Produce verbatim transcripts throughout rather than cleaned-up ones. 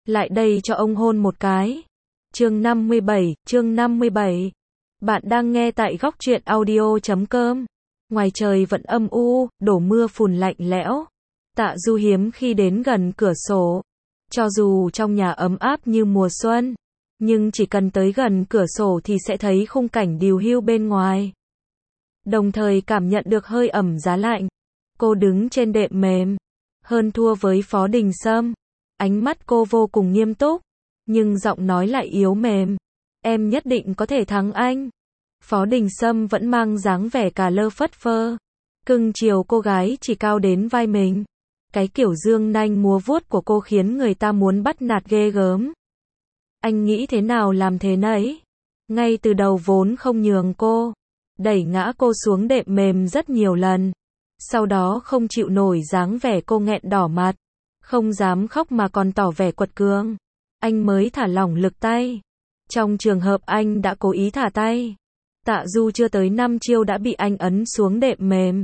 lại đây cho ông hôn một cái. Chương năm mươi bảy, chương năm mươi bảy. Bạn đang nghe tại góc truyện audio chấm com. Ngoài trời vẫn âm u, đổ mưa phùn lạnh lẽo. Tạ Du hiếm khi đến gần cửa sổ. Cho dù trong nhà ấm áp như mùa xuân, nhưng chỉ cần tới gần cửa sổ thì sẽ thấy khung cảnh điều hưu bên ngoài. Đồng thời cảm nhận được hơi ẩm giá lạnh. Cô đứng trên đệm mềm, hơn thua với Phó Đình Sâm. Ánh mắt cô vô cùng nghiêm túc, nhưng giọng nói lại yếu mềm. Em nhất định có thể thắng anh. Phó Đình Sâm vẫn mang dáng vẻ cà lơ phất phơ, cưng chiều cô gái chỉ cao đến vai mình. Cái kiểu dương nanh múa vuốt của cô khiến người ta muốn bắt nạt ghê gớm. Anh nghĩ thế nào làm thế nấy. Ngay từ đầu vốn không nhường cô, đẩy ngã cô xuống đệm mềm rất nhiều lần. Sau đó không chịu nổi dáng vẻ cô nghẹn đỏ mặt, không dám khóc mà còn tỏ vẻ quật cường. Anh mới thả lỏng lực tay. Trong trường hợp anh đã cố ý thả tay, Tạ Du chưa tới năm chiêu đã bị anh ấn xuống đệm mềm.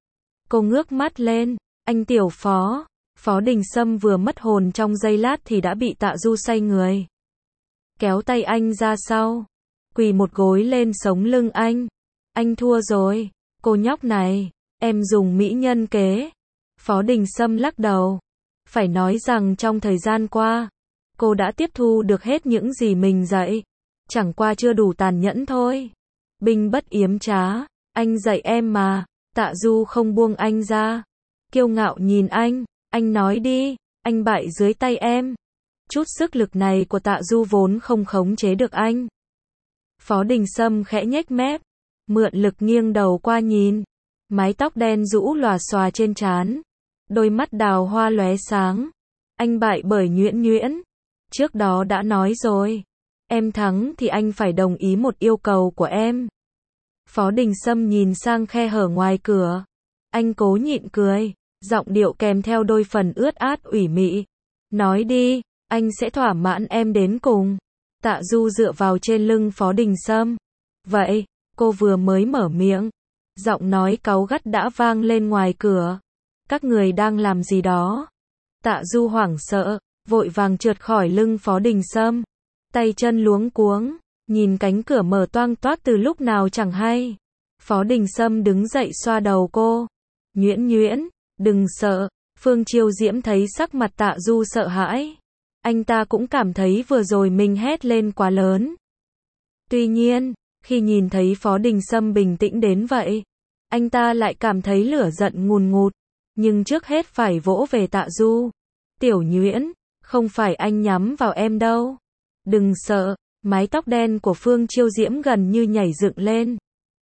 Cô ngước mắt lên. Anh tiểu Phó. Phó Đình Sâm vừa mất hồn trong giây lát thì đã bị Tạ Du xoay người, kéo tay anh ra sau, quỳ một gối lên sống lưng anh. Anh thua rồi. Cô nhóc này, em dùng mỹ nhân kế. Phó Đình Sâm lắc đầu. Phải nói rằng trong thời gian qua, cô đã tiếp thu được hết những gì mình dạy. Chẳng qua chưa đủ tàn nhẫn thôi. Binh bất yếm trá. Anh dạy em mà. Tạ Du không buông anh ra, kiêu ngạo nhìn anh. Anh nói đi, anh bại dưới tay em. Chút sức lực này của Tạ Du vốn không khống chế được anh. Phó Đình Sâm khẽ nhếch mép, mượn lực nghiêng đầu qua nhìn. Mái tóc đen rũ lòa xòa trên trán, đôi mắt đào hoa lóe sáng. Anh bại bởi nhuyễn nhuyễn. Trước đó đã nói rồi, em thắng thì anh phải đồng ý một yêu cầu của em. Phó Đình Sâm nhìn sang khe hở ngoài cửa. Anh cố nhịn cười, giọng điệu kèm theo đôi phần ướt át ủy mị. Nói đi, anh sẽ thỏa mãn em đến cùng. Tạ Du dựa vào trên lưng Phó Đình Sâm. Vậy, cô vừa mới mở miệng, giọng nói cáu gắt đã vang lên ngoài cửa. Các người đang làm gì đó? Tạ Du hoảng sợ, vội vàng trượt khỏi lưng Phó Đình Sâm. Tay chân luống cuống, nhìn cánh cửa mở toang toác từ lúc nào chẳng hay. Phó Đình Sâm đứng dậy xoa đầu cô. Nhuyễn nhuyễn, đừng sợ. Phương Chiêu Diễm thấy sắc mặt Tạ Du sợ hãi. Anh ta cũng cảm thấy vừa rồi mình hét lên quá lớn. Tuy nhiên, khi nhìn thấy Phó Đình Sâm bình tĩnh đến vậy, anh ta lại cảm thấy lửa giận ngùn ngụt. Nhưng trước hết phải vỗ về Tạ Du. Tiểu Nhuyễn, không phải anh nhắm vào em đâu. Đừng sợ. Mái tóc đen của Phương Chiêu Diễm gần như nhảy dựng lên.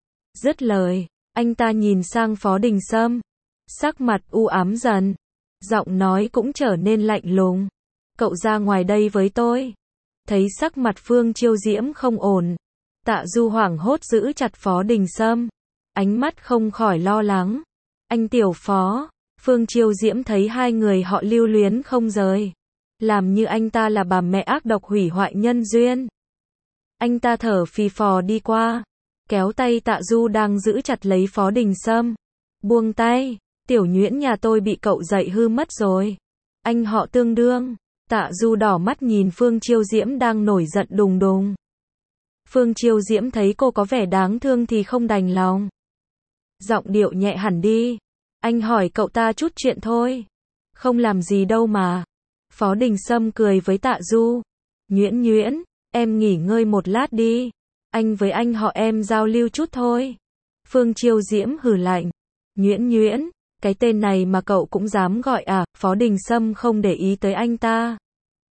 Dứt lời, anh ta nhìn sang Phó Đình Sâm. Sắc mặt u ám dần, giọng nói cũng trở nên lạnh lùng. Cậu ra ngoài đây với tôi. Thấy sắc mặt Phương Chiêu Diễm không ổn, Tạ Du hoảng hốt giữ chặt Phó Đình Sâm. Ánh mắt không khỏi lo lắng. Anh tiểu Phó. Phương Chiêu Diễm thấy hai người họ lưu luyến không rời, làm như anh ta là bà mẹ ác độc hủy hoại nhân duyên. Anh ta thở phì phò đi qua, kéo tay Tạ Du đang giữ chặt lấy Phó Đình Sâm. Buông tay. Tiểu Nhuyễn nhà tôi bị cậu dạy hư mất rồi. Anh họ tương đương. Tạ Du đỏ mắt nhìn Phương Chiêu Diễm đang nổi giận đùng đùng. Phương Chiêu Diễm thấy cô có vẻ đáng thương thì không đành lòng. Giọng điệu nhẹ hẳn đi. Anh hỏi cậu ta chút chuyện thôi. Không làm gì đâu mà. Phó Đình Sâm cười với Tạ Du. Nhuyễn nhuyễn, em nghỉ ngơi một lát đi. Anh với anh họ em giao lưu chút thôi. Phương Chiêu Diễm hừ lạnh. Nhuyễn nhuyễn, cái tên này mà cậu cũng dám gọi à? Phó Đình Sâm không để ý tới anh ta,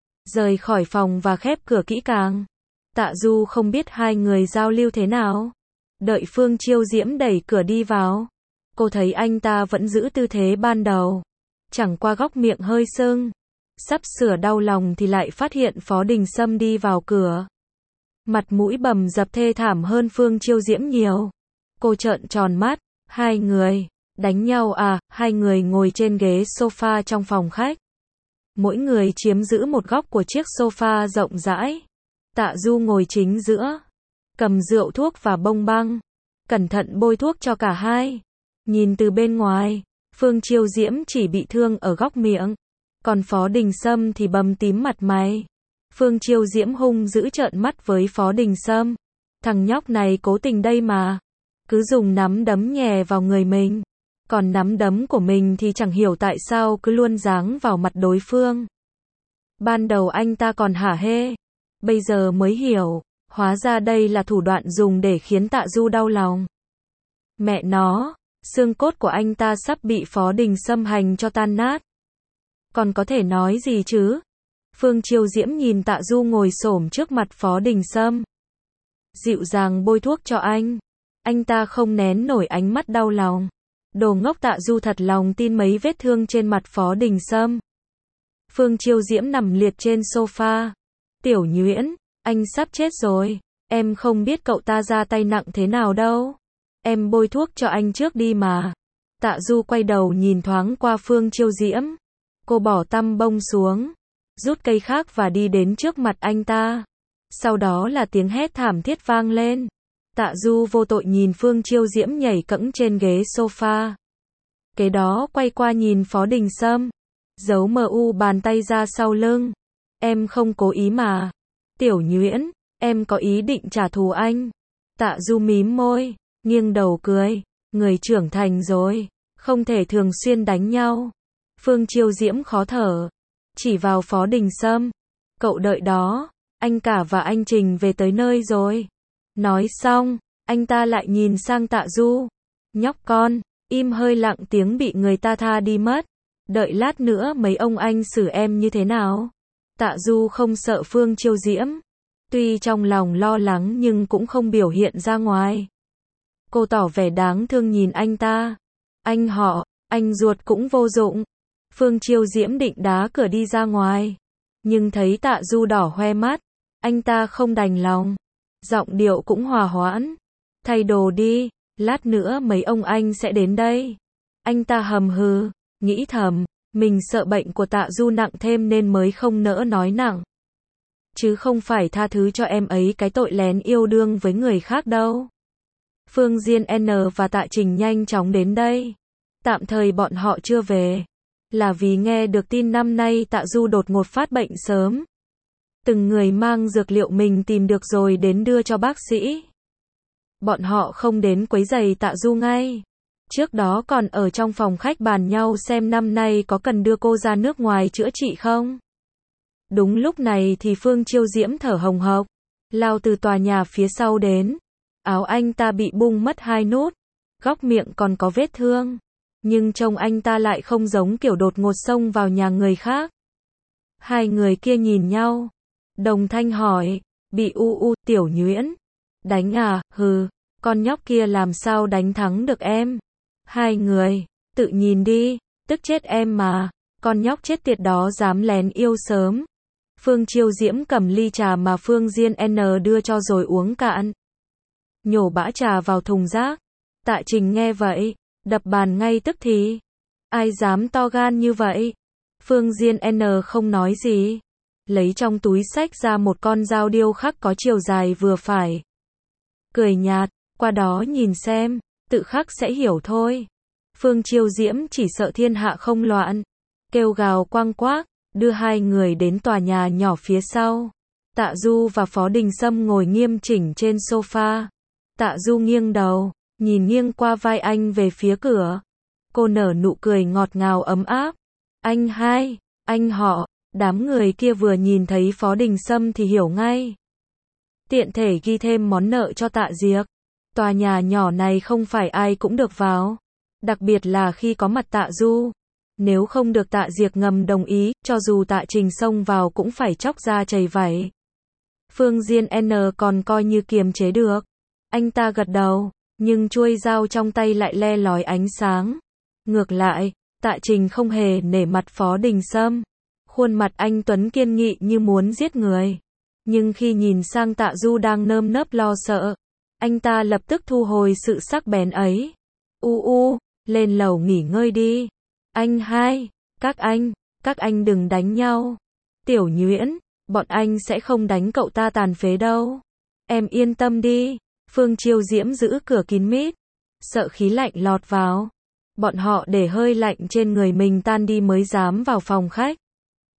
rời khỏi phòng và khép cửa kỹ càng. Tạ Du không biết hai người giao lưu thế nào. Đợi Phương Chiêu Diễm đẩy cửa đi vào, cô thấy anh ta vẫn giữ tư thế ban đầu, chẳng qua góc miệng hơi sưng. Sắp sửa đau lòng thì lại phát hiện Phó Đình Sâm đi vào cửa. Mặt mũi bầm dập thê thảm hơn Phương Chiêu Diễm nhiều. Cô trợn tròn mắt. Hai người đánh nhau à? Hai người ngồi trên ghế sofa trong phòng khách, mỗi người chiếm giữ một góc của chiếc sofa rộng rãi. Tạ Du ngồi chính giữa, cầm rượu thuốc và bông băng, cẩn thận bôi thuốc cho cả hai. Nhìn từ bên ngoài, Phương Chiêu Diễm chỉ bị thương ở góc miệng, Còn Phó Đình Sâm thì bầm tím mặt mày. Phương Chiêu Diễm hung dữ trợn mắt với Phó Đình Sâm. Thằng nhóc này cố tình đây mà. Cứ dùng nắm đấm nhè vào người mình. Còn nắm đấm của mình thì chẳng hiểu tại sao cứ luôn giáng vào mặt đối phương. Ban đầu anh ta còn hả hê. Bây giờ mới hiểu. Hóa ra đây là thủ đoạn dùng để khiến Tạ Du đau lòng. Mẹ nó, xương cốt của anh ta sắp bị Phó Đình Sâm hành cho tan nát. Còn có thể nói gì chứ? Phương Chiêu Diễm nhìn Tạ Du ngồi xổm trước mặt Phó Đình Sâm. Dịu dàng bôi thuốc cho anh. Anh ta không nén nổi ánh mắt đau lòng. Đồ ngốc. Tạ Du thật lòng tin mấy vết thương trên mặt Phó Đình Sâm. Phương Chiêu Diễm nằm liệt trên sofa. Tiểu Nhuyễn, anh sắp chết rồi. Em không biết cậu ta ra tay nặng thế nào đâu. Em bôi thuốc cho anh trước đi mà. Tạ Du quay đầu nhìn thoáng qua Phương Chiêu Diễm. Cô bỏ tăm bông xuống, rút cây khác và đi đến trước mặt anh ta. Sau đó là tiếng hét thảm thiết vang lên. Tạ Du vô tội nhìn Phương Chiêu Diễm nhảy cẫng trên ghế sofa. Kế đó quay qua nhìn Phó Đình Sâm. Giấu mờ u bàn tay ra sau lưng. Em không cố ý mà. Tiểu Nhuyễn, em có ý định trả thù anh. Tạ Du mím môi, nghiêng đầu cười. Người trưởng thành rồi, không thể thường xuyên đánh nhau. Phương Chiêu Diễm khó thở. Chỉ vào Phó Đình Sâm. Cậu đợi đó, anh cả và anh Trình về tới nơi rồi. Nói xong, anh ta lại nhìn sang Tạ Du. Nhóc con, im hơi lặng tiếng bị người ta tha đi mất. Đợi lát nữa mấy ông anh xử em như thế nào. Tạ Du không sợ Phương Chiêu Diễm. Tuy trong lòng lo lắng nhưng cũng không biểu hiện ra ngoài. Cô tỏ vẻ đáng thương nhìn anh ta. Anh họ, anh ruột cũng vô dụng. Phương Chiêu Diễm định đá cửa đi ra ngoài. Nhưng thấy Tạ Du đỏ hoe mắt. Anh ta không đành lòng. Giọng điệu cũng hòa hoãn. Thay đồ đi, lát nữa mấy ông anh sẽ đến đây. Anh ta hầm hừ, nghĩ thầm, mình sợ bệnh của Tạ Du nặng thêm nên mới không nỡ nói nặng. Chứ không phải tha thứ cho em ấy cái tội lén yêu đương với người khác đâu. Phương Diên N và Tạ Trình nhanh chóng đến đây. Tạm thời bọn họ chưa về. Là vì nghe được tin năm nay Tạ Du đột ngột phát bệnh sớm. Từng người mang dược liệu mình tìm được rồi đến đưa cho bác sĩ. Bọn họ không đến quấy rầy Tạ Du ngay. Trước đó còn ở trong phòng khách bàn nhau xem năm nay có cần đưa cô ra nước ngoài chữa trị không. Đúng lúc này thì Phương Chiêu Diễm thở hồng hộc, lao từ tòa nhà phía sau đến. Áo anh ta bị bung mất hai nút, góc miệng còn có vết thương. Nhưng trông anh ta lại không giống kiểu đột ngột xông vào nhà người khác. Hai người kia nhìn nhau. Đồng thanh hỏi, bị u u. Tiểu Nhuyễn, đánh à? Hừ, con nhóc kia làm sao đánh thắng được em. Hai người, tự nhìn đi, tức chết em mà. Con nhóc chết tiệt đó dám lén yêu sớm. Phương Chiêu Diễm cầm ly trà mà Phương Diên N đưa cho rồi uống cạn. Nhổ bã trà vào thùng rác. Tạ Trình nghe vậy, đập bàn ngay tức thì. Ai dám to gan như vậy? Phương Diên N không nói gì. Lấy trong túi xách ra một con dao điêu khắc có chiều dài vừa phải. Cười nhạt, qua đó nhìn xem, tự khắc sẽ hiểu thôi. Phương Chiêu Diễm chỉ sợ thiên hạ không loạn. Kêu gào quang quác, đưa hai người đến tòa nhà nhỏ phía sau. Tạ Du và Phó Đình Sâm ngồi nghiêm chỉnh trên sofa. Tạ Du nghiêng đầu, nhìn nghiêng qua vai anh về phía cửa. Cô nở nụ cười ngọt ngào ấm áp. Anh hai, anh họ. Đám người kia vừa nhìn thấy Phó Đình Sâm thì hiểu ngay. Tiện thể ghi thêm món nợ cho Tạ Diệc. Tòa nhà nhỏ này không phải ai cũng được vào. Đặc biệt là khi có mặt Tạ Du. Nếu không được Tạ Diệc ngầm đồng ý, cho dù Tạ Trình xông vào cũng phải chóc da chảy vảy. Phương Diên N còn coi như kiềm chế được. Anh ta gật đầu, nhưng chuôi dao trong tay lại le lói ánh sáng. Ngược lại, Tạ Trình không hề nể mặt Phó Đình Sâm. Khuôn mặt anh tuấn kiên nghị như muốn giết người. Nhưng khi nhìn sang Tạ Du đang nơm nớp lo sợ, anh ta lập tức thu hồi sự sắc bén ấy. U u, lên lầu nghỉ ngơi đi. Anh hai, các anh, các anh đừng đánh nhau. Tiểu Nhuyễn, bọn anh sẽ không đánh cậu ta tàn phế đâu. Em yên tâm đi. Phương Chiêu Diễm giữ cửa kín mít, sợ khí lạnh lọt vào. Bọn họ để hơi lạnh trên người mình tan đi mới dám vào phòng khách.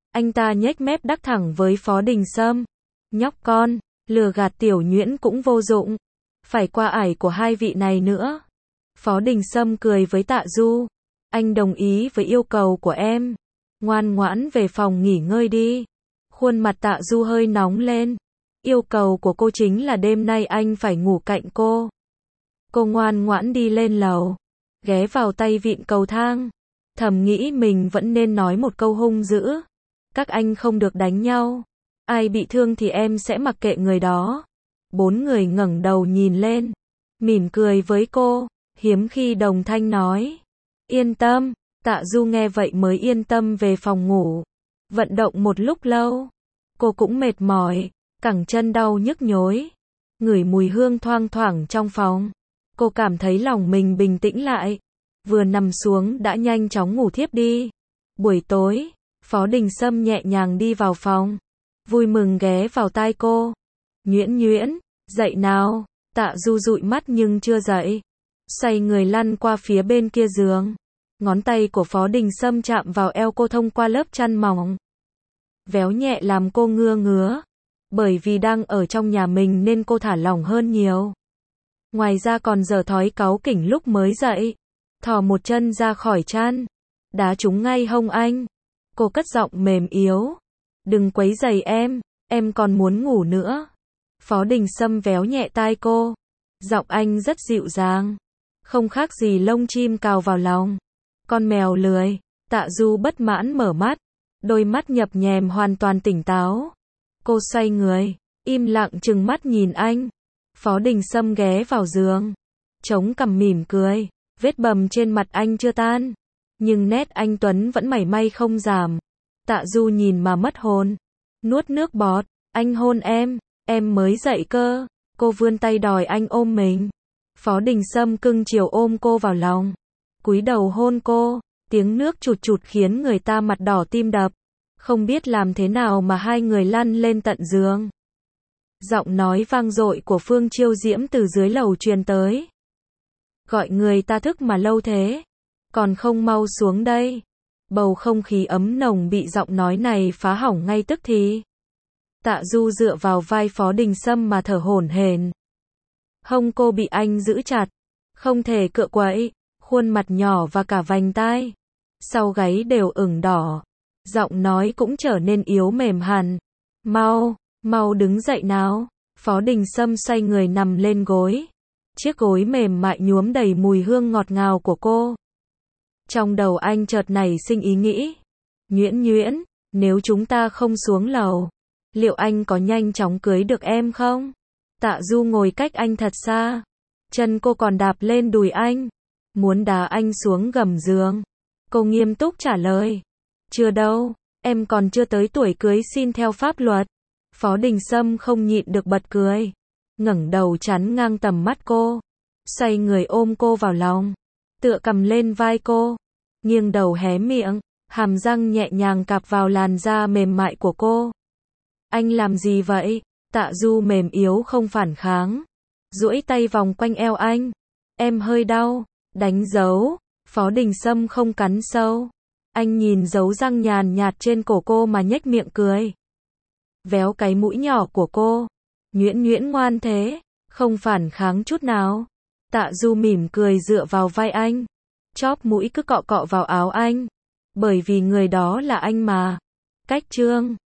Anh ta nhếch mép đắc thẳng với Phó Đình Sâm. Nhóc con, lừa gạt Tiểu Nhuyễn cũng vô dụng. Phải qua ải của hai vị này nữa. Phó Đình Sâm cười với Tạ Du. Anh đồng ý với yêu cầu của em. Ngoan ngoãn về phòng nghỉ ngơi đi. Khuôn mặt Tạ Du hơi nóng lên. Yêu cầu của cô chính là đêm nay anh phải ngủ cạnh cô. Cô ngoan ngoãn đi lên lầu. Ghé vào tay vịn cầu thang. Thầm nghĩ mình vẫn nên nói một câu hung dữ. Các anh không được đánh nhau. Ai bị thương thì em sẽ mặc kệ người đó. Bốn người ngẩng đầu nhìn lên. Mỉm cười với cô. Hiếm khi đồng thanh nói. Yên tâm. Tạ Du nghe vậy mới yên tâm về phòng ngủ. Vận động một lúc lâu. Cô cũng mệt mỏi. Cẳng chân đau nhức nhối. Ngửi mùi hương thoang thoảng trong phòng. Cô cảm thấy lòng mình bình tĩnh lại. Vừa nằm xuống đã nhanh chóng ngủ thiếp đi. Buổi tối, Phó Đình Sâm nhẹ nhàng đi vào phòng. Vui mừng ghé vào tai cô. Nhuyễn Nhuyễn, dậy nào. Tạ Du dụi mắt nhưng chưa dậy. Xoay người lăn qua phía bên kia giường. Ngón tay của Phó Đình Sâm chạm vào eo cô thông qua lớp chăn mỏng. Véo nhẹ làm cô ngứa ngứa. Bởi vì đang ở trong nhà mình nên cô thả lỏng hơn nhiều. Ngoài ra còn dở thói cáu kỉnh lúc mới dậy. Thò một chân ra khỏi chăn. Đá trúng ngay hông anh. Cô cất giọng mềm yếu. Đừng quấy rầy em, em còn muốn ngủ nữa. Phó Đình Sâm véo nhẹ tai cô. Giọng anh rất dịu dàng. Không khác gì lông chim cào vào lòng. Con mèo lười. Tạ Du bất mãn mở mắt. Đôi mắt nhập nhèm hoàn toàn tỉnh táo. Cô xoay người, im lặng trừng mắt nhìn anh. Phó Đình Sâm ghé vào giường. Chống cằm mỉm cười. Vết bầm trên mặt anh chưa tan. Nhưng nét anh Tuấn vẫn mảy may không giảm. Tạ Du nhìn mà mất hồn. Nuốt nước bọt. Anh hôn em. Em mới dậy cơ. Cô vươn tay đòi anh ôm mình. Phó Đình Sâm cưng chiều ôm cô vào lòng. Cúi đầu hôn cô. Tiếng nước chụt chụt khiến người ta mặt đỏ tim đập. Không biết làm thế nào mà hai người lăn lên tận giường. Giọng nói vang dội của Phương Chiêu Diễm từ dưới lầu truyền tới. Gọi người ta thức mà lâu thế. Còn không mau xuống đây. Bầu không khí ấm nồng bị giọng nói này phá hỏng ngay tức thì. Tạ Du dựa vào vai Phó Đình Sâm mà thở hổn hển. Hông cô bị anh giữ chặt. Không thể cựa quậy. Khuôn mặt nhỏ và cả vành tai. Sau gáy đều ửng đỏ. Giọng nói cũng trở nên yếu mềm hẳn. Mau, mau đứng dậy nào. Phó Đình Sâm xoay người nằm lên gối. Chiếc gối mềm mại nhuốm đầy mùi hương ngọt ngào của cô. Trong đầu anh chợt nảy sinh ý nghĩ. Nhuyễn Nhuyễn, nếu chúng ta không xuống lầu, liệu anh có nhanh chóng cưới được em không? Tạ Du ngồi cách anh thật xa. Chân cô còn đạp lên đùi anh. Muốn đá anh xuống gầm giường. Cô nghiêm túc trả lời. Chưa đâu, em còn chưa tới tuổi cưới xin theo pháp luật. Phó Đình Sâm không nhịn được bật cười. Ngẩng đầu chắn ngang tầm mắt cô. Xoay người ôm cô vào lòng. Tựa cầm lên vai cô. Nghiêng đầu hé miệng. Hàm răng nhẹ nhàng cạp vào làn da mềm mại của cô. Anh làm gì vậy? Tạ Du mềm yếu không phản kháng. Duỗi tay vòng quanh eo anh. Em hơi đau. Đánh dấu. Phó Đình Sâm không cắn sâu. Anh nhìn dấu răng nhàn nhạt trên cổ cô mà nhếch miệng cười. Véo cái mũi nhỏ của cô. Nhuyễn Nhuyễn ngoan thế. Không phản kháng chút nào. Tạ Du mỉm cười dựa vào vai anh. Chóp mũi cứ cọ cọ vào áo anh. Bởi vì người đó là anh mà. Cách chương